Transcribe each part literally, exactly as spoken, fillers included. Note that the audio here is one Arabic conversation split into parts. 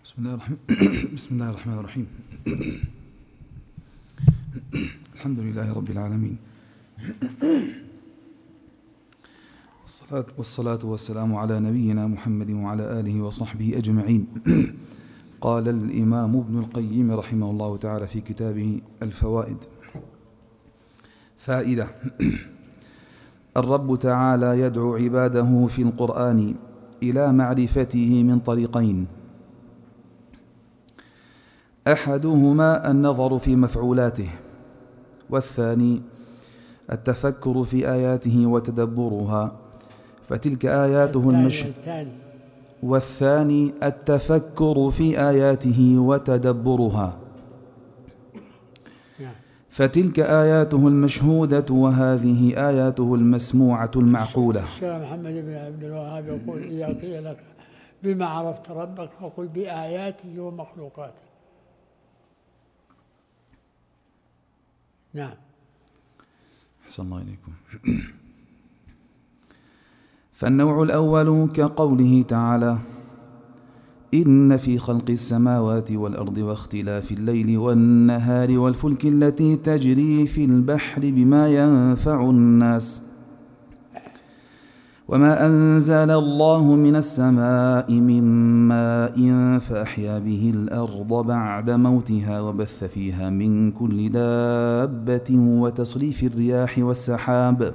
بسم الله الرحمن بسم الله الرحمن الرحيم. الحمد لله رب العالمين، والصلاة, والصلاة والسلام على نبينا محمد وعلى آله وصحبه أجمعين. قال الإمام ابن القيم رحمه الله تعالى في كتابه الفوائد: فائدة. الرب تعالى يدعو عباده في القرآن إلى معرفته من طريقين: أحدهما النظر في مفعولاته، والثاني التفكر في آياته وتدبرها، فتلك آياته المش... والثاني التفكر في آياته وتدبرها، فتلك آياته المشهودة وهذه آياته المسموعة المعقولة. الشيخ محمد بن عبد الوهاب يقول: إذا قيل لك بما عرفت ربك فقل بآياته ومخلوقاته. نعم. أحسن الله إليكم. فالنوع الأول كقوله تعالى: إن في خلق السماوات والأرض واختلاف الليل والنهار والفلك التي تجري في البحر بما ينفع الناس وما أنزل الله من السماء من ماء فأحيا به الأرض بعد موتها وبث فيها من كل دابة وتصريف الرياح والسحاب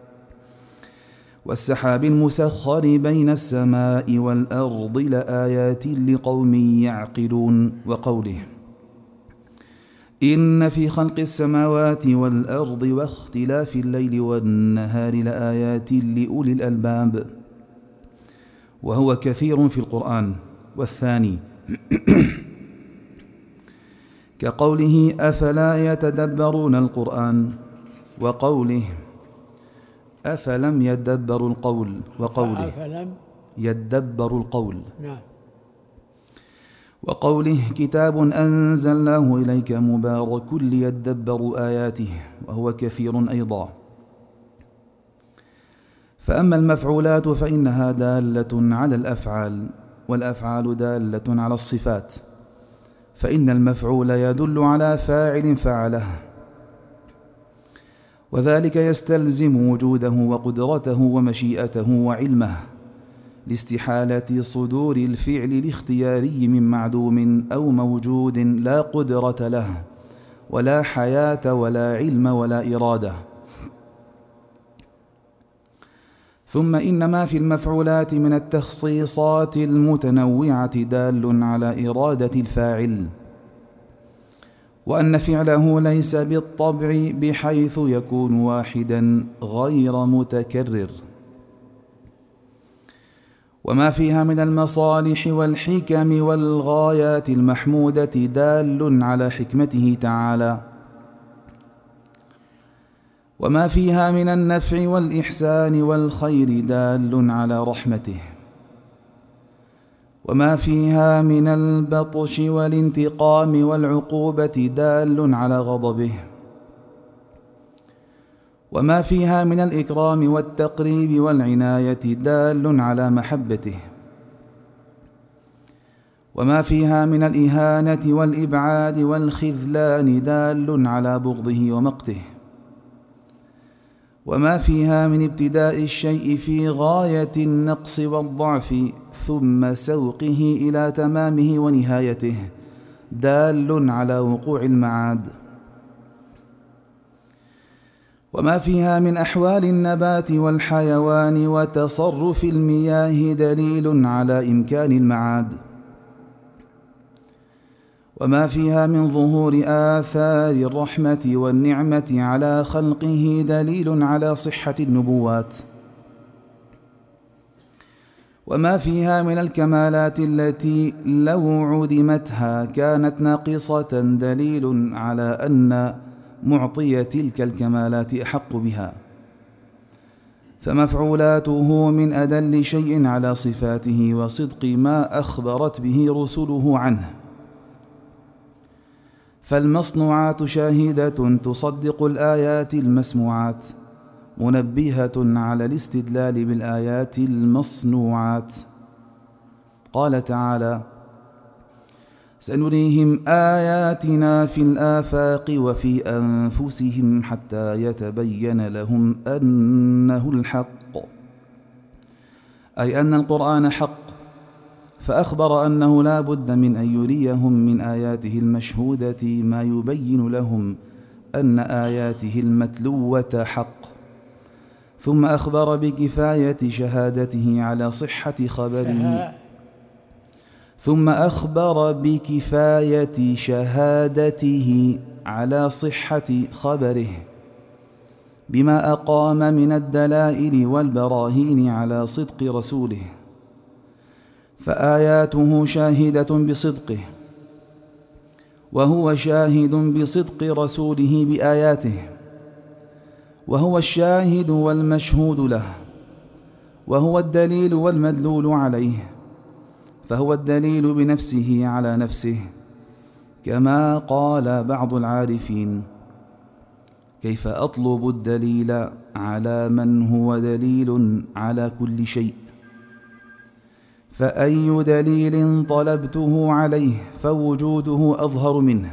والسحاب المسخر بين السماء والأرض لآيات لقوم يعقلون. وقوله: إن في خلق السماوات والأرض واختلاف الليل والنهار لآيات لأولي الألباب، وهو كثير في القرآن. والثاني كقوله: أفلا يتدبرون القرآن، وقوله: أفلم يدبروا القول، وقوله: أفلم يدبروا القول، نعم. وقوله: كتاب أنزلناه إليك مبارك ليدبروا آياته، وهو كثير أيضا. فأما المفعولات فإنها دالة على الأفعال، والأفعال دالة على الصفات، فإن المفعول يدل على فاعل فعله، وذلك يستلزم وجوده وقدرته ومشيئته وعلمه، لاستحالة صدور الفعل الاختياري من معدوم أو موجود لا قدرة له ولا حياة ولا علم ولا إرادة. ثم إن ما في المفعولات من التخصيصات المتنوعة دال على إرادة الفاعل، وأن فعله ليس بالطبع بحيث يكون واحدا غير متكرر. وما فيها من المصالح والحكم والغايات المحمودة دال على حكمته تعالى، وما فيها من النفع والإحسان والخير دال على رحمته، وما فيها من البطش والانتقام والعقوبة دال على غضبه، وما فيها من الإكرام والتقريب والعناية دال على محبته، وما فيها من الإهانة والإبعاد والخذلان دال على بغضه ومقته، وما فيها من ابتداء الشيء في غاية النقص والضعف ثم سوقه إلى تمامه ونهايته دال على وقوع المعاد، وما فيها من أحوال النبات والحيوان وتصرف المياه دليل على إمكان المعاد، وما فيها من ظهور آثار الرحمة والنعمة على خلقه دليل على صحة النبوات، وما فيها من الكمالات التي لو عدمتها كانت ناقصة دليل على أن معطي تلك الكمالات أحق بها. فمفعولاته من أدل شيء على صفاته وصدق ما أخبرت به رسله عنه. فالمصنوعات شاهدة تصدق الآيات المسموعات، منبهة على الاستدلال بالآيات المصنوعات. قال تعالى: سنريهم آياتنا في الآفاق وفي أنفسهم حتى يتبين لهم أنه الحق، أي أن القرآن حق، فأخبر أنه لا بد من أن يريهم من آياته المشهودة ما يبين لهم أن آياته المتلوة حق، ثم أخبر بكفاية شهادته على صحة خبره ثم أخبر بكفاية شهادته على صحة خبره بما أقام من الدلائل والبراهين على صدق رسوله، فآياته شاهدة بصدقه، وهو شاهد بصدق رسوله بآياته، وهو الشاهد والمشهود له، وهو الدليل والمدلول عليه، فهو الدليل بنفسه على نفسه، كما قال بعض العارفين: كيف أطلب الدليل على من هو دليل على كل شيء؟ فأي دليل طلبته عليه فوجوده أظهر منه.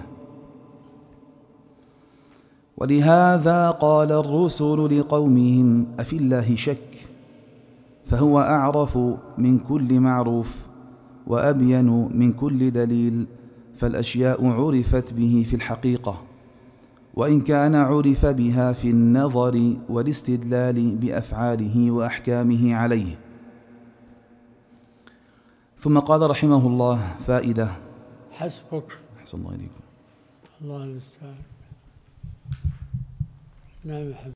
ولهذا قال الرسل لقومهم: أفي الله شك؟ فهو أعرف من كل معروف وأبين من كل دليل، فالأشياء عرفت به في الحقيقة، وإن كان عرف بها في النظر والاستدلال بأفعاله وأحكامه عليه. ثم قال رحمه الله: فائدة. حسبك. أحسن الله إليكم. الله المستعان. نعم.